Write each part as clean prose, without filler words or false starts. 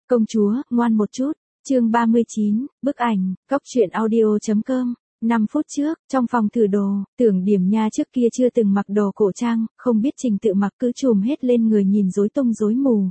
Công chúa, ngoan một chút. Chương 39, bức ảnh, góc truyện audio.com. 5 phút trước, trong phòng thử đồ, Tưởng Điểm Nha trước kia chưa từng mặc đồ cổ trang, không biết trình tự mặc cứ trùm hết lên người nhìn rối tung rối mù.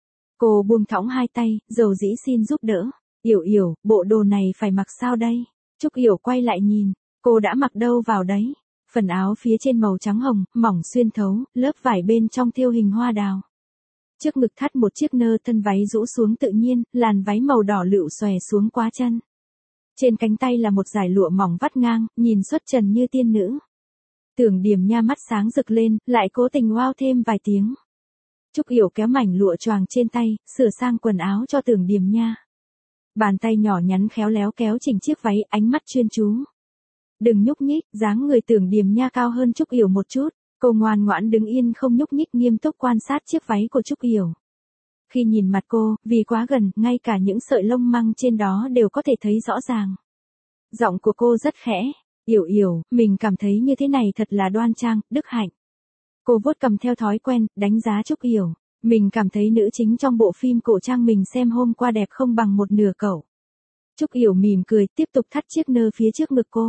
Cô buông thõng hai tay, dầu dĩ xin giúp đỡ. Yểu Yểu, bộ đồ này phải mặc sao đây? Trúc Yểu quay lại nhìn, cô đã mặc đâu vào đấy? Phần áo phía trên màu trắng hồng, mỏng xuyên thấu, lớp vải bên trong thêu hình hoa đào. Trước ngực thắt một chiếc nơ, thân váy rũ xuống tự nhiên, làn váy màu đỏ lựu xòe xuống quá chân. Trên cánh tay là một dải lụa mỏng vắt ngang, nhìn xuất trần như tiên nữ. Tưởng Điểm Nha mắt sáng rực lên, lại cố tình wow thêm vài tiếng. Trúc Yểu kéo mảnh lụa choàng trên tay, sửa sang quần áo cho Tưởng Điểm Nha. Bàn tay nhỏ nhắn khéo léo kéo chỉnh chiếc váy, ánh mắt chuyên chú. Đừng nhúc nhích, dáng người Tưởng Điểm Nha cao hơn Trúc Yểu một chút. Cô ngoan ngoãn đứng yên không nhúc nhích, nghiêm túc quan sát chiếc váy của Trúc Yểu. Khi nhìn mặt cô, vì quá gần, ngay cả những sợi lông măng trên đó đều có thể thấy rõ ràng. Giọng của cô rất khẽ. Yểu Yểu, mình cảm thấy như thế này thật là đoan trang, đức hạnh. Cô vuốt cầm theo thói quen, đánh giá Trúc Yểu. Mình cảm thấy nữ chính trong bộ phim cổ trang mình xem hôm qua đẹp không bằng một nửa cậu. Trúc Yểu mỉm cười, tiếp tục thắt chiếc nơ phía trước ngực cô.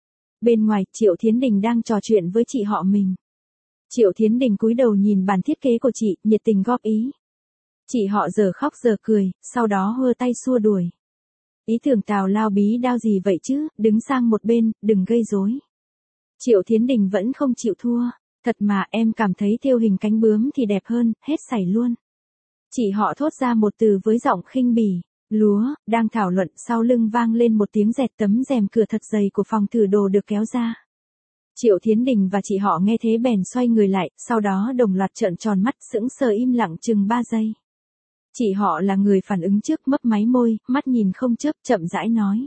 Bên ngoài, Triệu Thiến Đình đang trò chuyện với chị họ mình. Triệu Thiến Đình cúi đầu nhìn bản thiết kế của chị, nhiệt tình góp ý. Chị họ giờ khóc giờ cười, sau đó hơ tay xua đuổi. Ý tưởng tào lao bí đao gì vậy chứ, đứng sang một bên, đừng gây rối. Triệu Thiến Đình vẫn không chịu thua. Thật mà, em cảm thấy thêu hình cánh bướm thì đẹp hơn, hết sảy luôn. Chị họ thốt ra một từ với giọng khinh bỉ. Lúa, đang thảo luận, sau lưng vang lên một tiếng rẹt, tấm rèm cửa thật dày của phòng thử đồ được kéo ra. Triệu Thiến Đình và chị họ nghe thế bèn xoay người lại, sau đó đồng loạt trợn tròn mắt, sững sờ im lặng chừng 3 giây. Chị họ là người phản ứng trước, mấp máy môi, mắt nhìn không chớp, chậm rãi nói.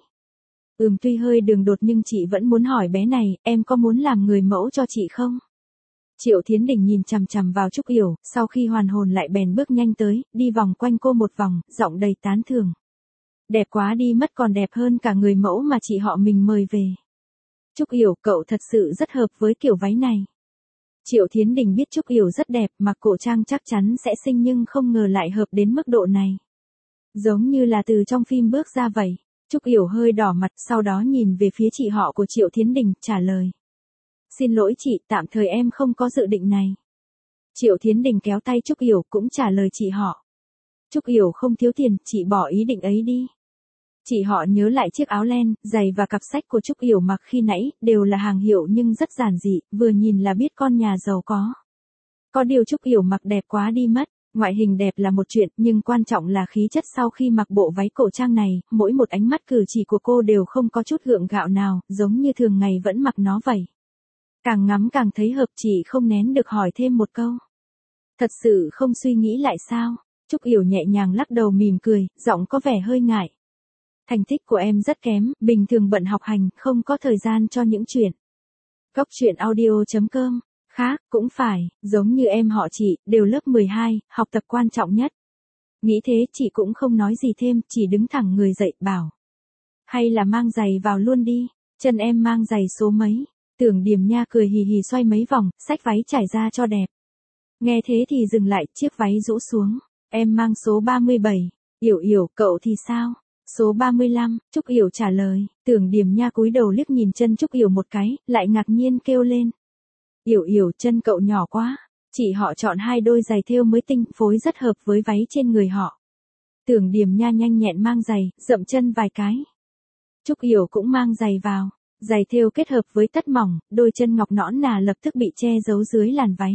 Tuy hơi đường đột nhưng chị vẫn muốn hỏi bé này, em có muốn làm người mẫu cho chị không? Triệu Thiến Đình nhìn chằm chằm vào Trúc Yểu, sau khi hoàn hồn lại bèn bước nhanh tới, đi vòng quanh cô một vòng, giọng đầy tán thưởng. Đẹp quá đi mất, còn đẹp hơn cả người mẫu mà chị họ mình mời về. Trúc Yểu, cậu thật sự rất hợp với kiểu váy này. Triệu Thiến Đình biết Trúc Yểu rất đẹp, mặc cổ trang chắc chắn sẽ xinh nhưng không ngờ lại hợp đến mức độ này. Giống như là từ trong phim bước ra vậy. Trúc Yểu hơi đỏ mặt, sau đó nhìn về phía chị họ của Triệu Thiến Đình, trả lời. Xin lỗi chị, tạm thời em không có dự định này. Triệu Thiến Đình kéo tay Trúc Yểu, cũng trả lời chị họ. Trúc Yểu không thiếu tiền, chị bỏ ý định ấy đi. Chị họ nhớ lại chiếc áo len, giày và cặp sách của Trúc Yểu mặc khi nãy, đều là hàng hiệu nhưng rất giản dị, vừa nhìn là biết con nhà giàu có. Có điều Trúc Yểu mặc đẹp quá đi mất, ngoại hình đẹp là một chuyện, nhưng quan trọng là khí chất sau khi mặc bộ váy cổ trang này, mỗi một ánh mắt cử chỉ của cô đều không có chút gượng gạo nào, giống như thường ngày vẫn mặc nó vậy. Càng ngắm càng thấy hợp, chị không nén được hỏi thêm một câu. Thật sự không suy nghĩ lại sao? Trúc Yểu nhẹ nhàng lắc đầu mỉm cười, giọng có vẻ hơi ngại. Thành tích của em rất kém, bình thường bận học hành, không có thời gian cho những chuyện. Góc truyện audio.com. Khác, cũng phải, giống như em họ chị, đều lớp 12, học tập quan trọng nhất. Nghĩ thế chị cũng không nói gì thêm, chỉ đứng thẳng người dậy, bảo. Hay là mang giày vào luôn đi, chân em mang giày số mấy. Tưởng Điểm Nha cười hì hì xoay mấy vòng, xách váy trải ra cho đẹp. Nghe thế thì dừng lại, chiếc váy rũ xuống. Em mang số 37. Yểu Yểu, cậu thì sao? Số 35, Trúc Yểu trả lời. Tưởng Điểm Nha cúi đầu liếc nhìn chân Trúc Yểu một cái, lại ngạc nhiên kêu lên. Yểu Yểu, chân cậu nhỏ quá. Chị họ chọn 2 đôi giày thêu mới tinh, phối rất hợp với váy trên người họ. Tưởng Điểm Nha nhanh nhẹn mang giày, dậm chân vài cái. Trúc Yểu cũng mang giày vào. Giày thêu kết hợp với tất mỏng, đôi chân ngọc nõn nà lập tức bị che giấu dưới làn váy.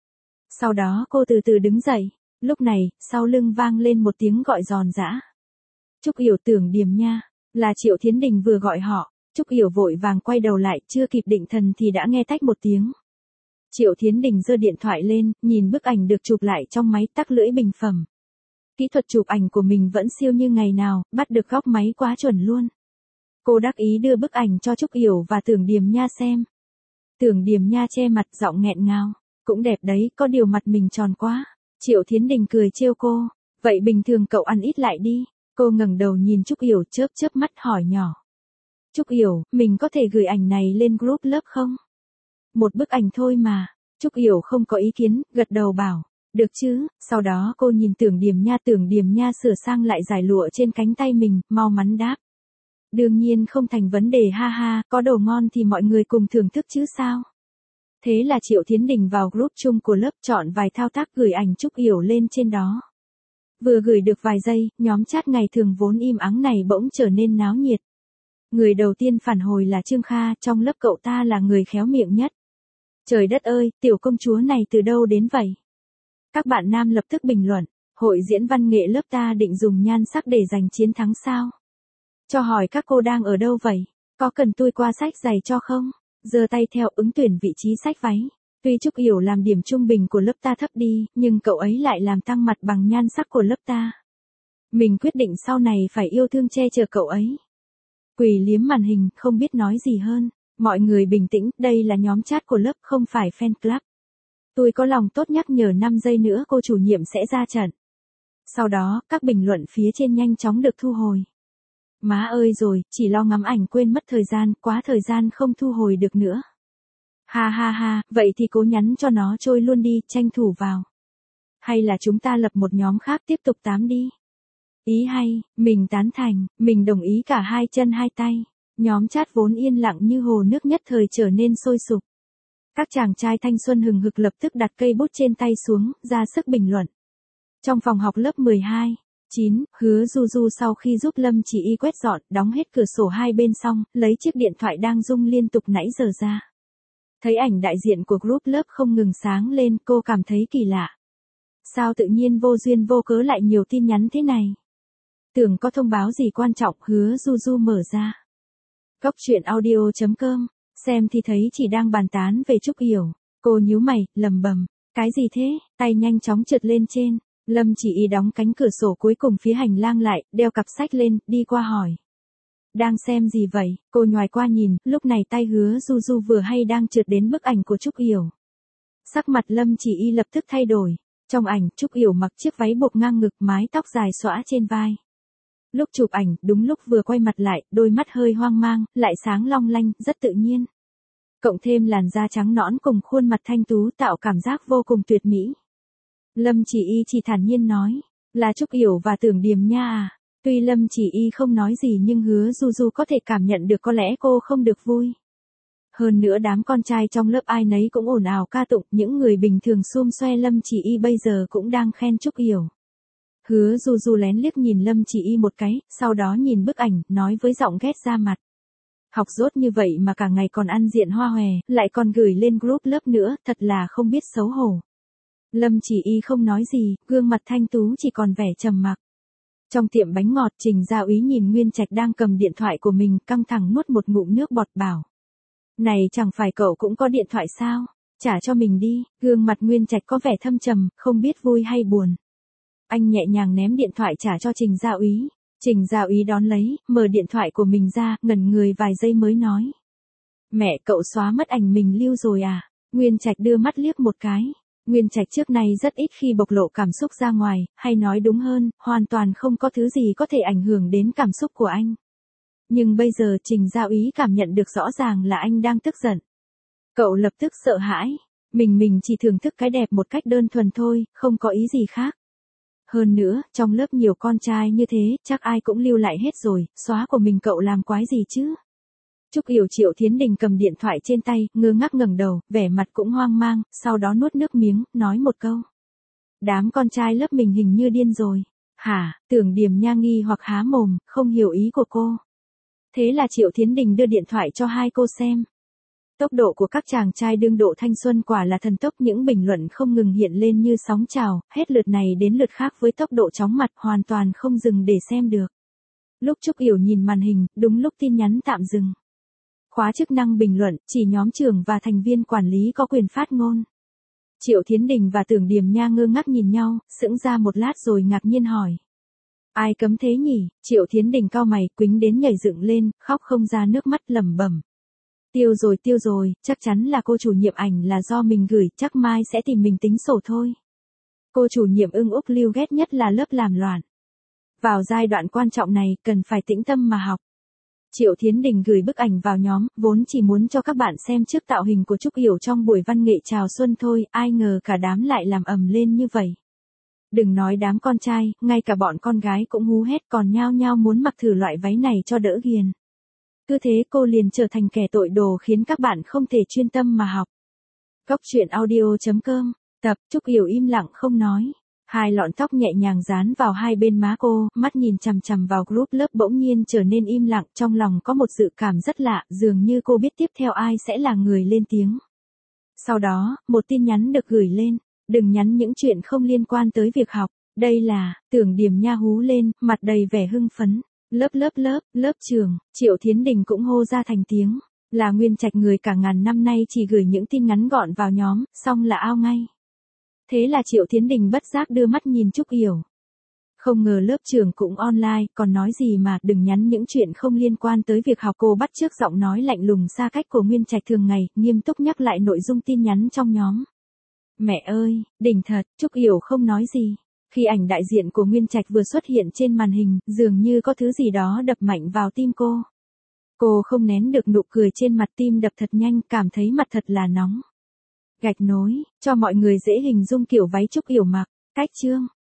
Sau đó cô từ từ đứng dậy. Lúc này, sau lưng vang lên một tiếng gọi giòn giã. Trúc Yểu, Tưởng Điểm Nha, là Triệu Thiến Đình vừa gọi họ. Trúc Yểu vội vàng quay đầu lại, chưa kịp định thần thì đã nghe tách một tiếng. Triệu Thiến Đình giơ điện thoại lên, nhìn bức ảnh được chụp lại trong máy, tắc lưỡi bình phẩm. Kỹ thuật chụp ảnh của mình vẫn siêu như ngày nào, bắt được góc máy quá chuẩn luôn. Cô đắc ý đưa bức ảnh cho Trúc Yểu và Tưởng Điểm Nha xem. Tưởng Điểm Nha che mặt, giọng nghẹn ngào. Cũng đẹp đấy, có điều mặt mình tròn quá. Triệu Thiến Đình cười trêu cô. Vậy bình thường cậu ăn ít lại đi. Cô ngẩng đầu nhìn Trúc Yểu, chớp chớp mắt hỏi nhỏ. Trúc Yểu, mình có thể gửi ảnh này lên group lớp không? Một bức ảnh thôi mà. Trúc Yểu không có ý kiến, gật đầu bảo. Được chứ, sau đó cô nhìn Tưởng Điềm Nha sửa sang lại dải lụa trên cánh tay mình, mau mắn đáp. Đương nhiên không thành vấn đề ha ha, có đồ ngon thì mọi người cùng thưởng thức chứ sao. Thế là Triệu Thiến Đình vào group chung của lớp chọn vài thao tác gửi ảnh Trúc Yểu lên trên đó. Vừa gửi được vài giây, nhóm chat ngày thường vốn im ắng này bỗng trở nên náo nhiệt. Người đầu tiên phản hồi là Trương Kha, trong lớp cậu ta là người khéo miệng nhất. Trời đất ơi, tiểu công chúa này từ đâu đến vậy? Các bạn nam lập tức bình luận, hội diễn văn nghệ lớp ta định dùng nhan sắc để giành chiến thắng sao? Cho hỏi các cô đang ở đâu vậy? Có cần tôi qua sách giày cho không? Giơ tay theo ứng tuyển vị trí sách váy. Tuy Trúc Yểu làm điểm trung bình của lớp ta thấp đi, nhưng cậu ấy lại làm tăng mặt bằng nhan sắc của lớp ta. Mình quyết định sau này phải yêu thương che chở cậu ấy. Quỳ liếm màn hình, không biết nói gì hơn. Mọi người bình tĩnh, đây là nhóm chat của lớp, không phải fan club. Tôi có lòng tốt nhắc nhở 5 giây nữa cô chủ nhiệm sẽ ra trận. Sau đó, các bình luận phía trên nhanh chóng được thu hồi. Má ơi rồi, chỉ lo ngắm ảnh quên mất thời gian, quá thời gian không thu hồi được nữa. Ha ha ha, vậy thì cố nhắn cho nó trôi luôn đi, tranh thủ vào. Hay là chúng ta lập một nhóm khác tiếp tục tám đi. Ý hay, mình tán thành, mình đồng ý cả hai chân hai tay. Nhóm chat vốn yên lặng như hồ nước nhất thời trở nên sôi sục. Các chàng trai thanh xuân hừng hực lập tức đặt cây bút trên tay xuống, ra sức bình luận. Trong phòng học lớp 12, 9, Hứa Du Du sau khi giúp Lâm Chỉ Y quét dọn, đóng hết cửa sổ hai bên xong, lấy chiếc điện thoại đang rung liên tục nãy giờ ra. Thấy ảnh đại diện của group lớp không ngừng sáng lên, cô cảm thấy kỳ lạ. Sao tự nhiên vô duyên vô cớ lại nhiều tin nhắn thế này? Tưởng có thông báo gì quan trọng, Hứa Du Du mở ra. Góc truyện audio.com, xem thì thấy chỉ đang bàn tán về Trúc Yểu. Cô nhíu mày, lầm bầm. Cái gì thế? Tay nhanh chóng trượt lên trên. Lâm Chỉ Y đóng cánh cửa sổ cuối cùng phía hành lang lại, đeo cặp sách lên, đi qua hỏi. Đang xem gì vậy? Cô nhoài qua nhìn, lúc này tay Hứa Du Du vừa hay đang trượt đến bức ảnh của Trúc Yểu. Sắc mặt Lâm Chỉ Y lập tức thay đổi. Trong ảnh, Trúc Yểu mặc chiếc váy buộc ngang ngực, mái tóc dài xõa trên vai. Lúc chụp ảnh, đúng lúc vừa quay mặt lại, đôi mắt hơi hoang mang, lại sáng long lanh, rất tự nhiên. Cộng thêm làn da trắng nõn cùng khuôn mặt thanh tú tạo cảm giác vô cùng tuyệt mỹ. Lâm Chỉ Y chỉ thản nhiên nói, là Trúc Yểu và Tưởng Điềm Nha à. Tuy Lâm Chỉ Y không nói gì nhưng Hứa Du Du có thể cảm nhận được có lẽ cô không được vui. Hơn nữa đám con trai trong lớp ai nấy cũng ồn ào ca tụng, những người bình thường xum xoe Lâm Chỉ Y bây giờ cũng đang khen Trúc Yểu. Hứa Du Du lén liếc nhìn Lâm Chỉ Y một cái, sau đó nhìn bức ảnh, nói với giọng ghét ra mặt. Học dốt như vậy mà cả ngày còn ăn diện hoa hòe, lại còn gửi lên group lớp nữa, thật là không biết xấu hổ. Lâm Chỉ Y không nói gì, gương mặt thanh tú chỉ còn vẻ trầm mặc. Trong tiệm bánh ngọt, Trình Gia Úy nhìn Nguyên Trạch đang cầm điện thoại của mình, căng thẳng nuốt một ngụm nước bọt bảo. Này chẳng phải cậu cũng có điện thoại sao? Trả cho mình đi. Gương mặt Nguyên Trạch có vẻ thâm trầm, không biết vui hay buồn. Anh nhẹ nhàng ném điện thoại trả cho Trình Gia Úy. Trình Gia Úy đón lấy, mở điện thoại của mình ra, ngẩn người vài giây mới nói. Mẹ, cậu xóa mất ảnh mình lưu rồi à? Nguyên Trạch đưa mắt liếc một cái. Nguyên Trạch trước nay rất ít khi bộc lộ cảm xúc ra ngoài, hay nói đúng hơn, hoàn toàn không có thứ gì có thể ảnh hưởng đến cảm xúc của anh. Nhưng bây giờ Trình Gia Úy cảm nhận được rõ ràng là anh đang tức giận. Cậu lập tức sợ hãi. Mình chỉ thưởng thức cái đẹp một cách đơn thuần thôi, không có ý gì khác. Hơn nữa, trong lớp nhiều con trai như thế, chắc ai cũng lưu lại hết rồi, xóa của mình cậu làm quái gì chứ? Trúc Yểu Triệu Thiến Đình cầm điện thoại trên tay, ngơ ngác ngẩng đầu, vẻ mặt cũng hoang mang, sau đó nuốt nước miếng, nói một câu. Đám con trai lớp mình hình như điên rồi. Hả? Tưởng Điềm Nha nghi hoặc há mồm, không hiểu ý của cô. Thế là Triệu Thiến Đình đưa điện thoại cho hai cô xem. Tốc độ của các chàng trai đương độ thanh xuân quả là thần tốc, những bình luận không ngừng hiện lên như sóng trào, hết lượt này đến lượt khác với tốc độ chóng mặt hoàn toàn không dừng để xem được. Lúc Trúc Yểu nhìn màn hình, đúng lúc tin nhắn tạm dừng. Khóa chức năng bình luận, chỉ nhóm trưởng và thành viên quản lý có quyền phát ngôn. Triệu Thiến Đình và Tưởng Điềm Nha ngơ ngác nhìn nhau, sững ra một lát rồi ngạc nhiên hỏi. Ai cấm thế nhỉ? Triệu Thiến Đình cau mày, quĩnh đến nhảy dựng lên, khóc không ra nước mắt, lẩm bẩm. Tiêu rồi, chắc chắn là cô chủ nhiệm ảnh là do mình gửi, chắc mai sẽ tìm mình tính sổ thôi. Cô chủ nhiệm ưng úc lưu ghét nhất là lớp làm loạn. Vào giai đoạn quan trọng này, cần phải tĩnh tâm mà học. Triệu Thiến Đình gửi bức ảnh vào nhóm, vốn chỉ muốn cho các bạn xem trước tạo hình của Trúc Yểu trong buổi văn nghệ chào xuân thôi, ai ngờ cả đám lại làm ầm lên như vậy. Đừng nói đám con trai, ngay cả bọn con gái cũng hú hét còn nhao nhao muốn mặc thử loại váy này cho đỡ ghiền. Cứ thế cô liền trở thành kẻ tội đồ khiến các bạn không thể chuyên tâm mà học. Góc truyện audio.com, tập Trúc Yểu im lặng không nói. Hai lọn tóc nhẹ nhàng dán vào hai bên má cô, mắt nhìn chằm chằm vào group lớp bỗng nhiên trở nên im lặng, trong lòng có một dự cảm rất lạ, dường như cô biết tiếp theo ai sẽ là người lên tiếng. Sau đó, một tin nhắn được gửi lên, đừng nhắn những chuyện không liên quan tới việc học, đây là, Tưởng Điềm Nha hú lên, mặt đầy vẻ hưng phấn, lớp trường, Triệu Thiến Đình cũng hô ra thành tiếng, là Nguyên Trạch người cả ngàn năm nay chỉ gửi những tin ngắn gọn vào nhóm, xong là ao ngay. Thế là Triệu Thiến Đình bất giác đưa mắt nhìn Trúc Yểu. Không ngờ lớp trường cũng online, còn nói gì mà đừng nhắn những chuyện không liên quan tới việc học. Cô bắt chước giọng nói lạnh lùng xa cách của Nguyên Trạch thường ngày, nghiêm túc nhắc lại nội dung tin nhắn trong nhóm. Mẹ ơi, đỉnh thật, Trúc Yểu không nói gì. Khi ảnh đại diện của Nguyên Trạch vừa xuất hiện trên màn hình, dường như có thứ gì đó đập mạnh vào tim cô. Cô không nén được nụ cười trên mặt, tim đập thật nhanh, cảm thấy mặt thật là nóng. Gạch nối, cho mọi người dễ hình dung kiểu váy Trúc Yểu mặc. Cách chương.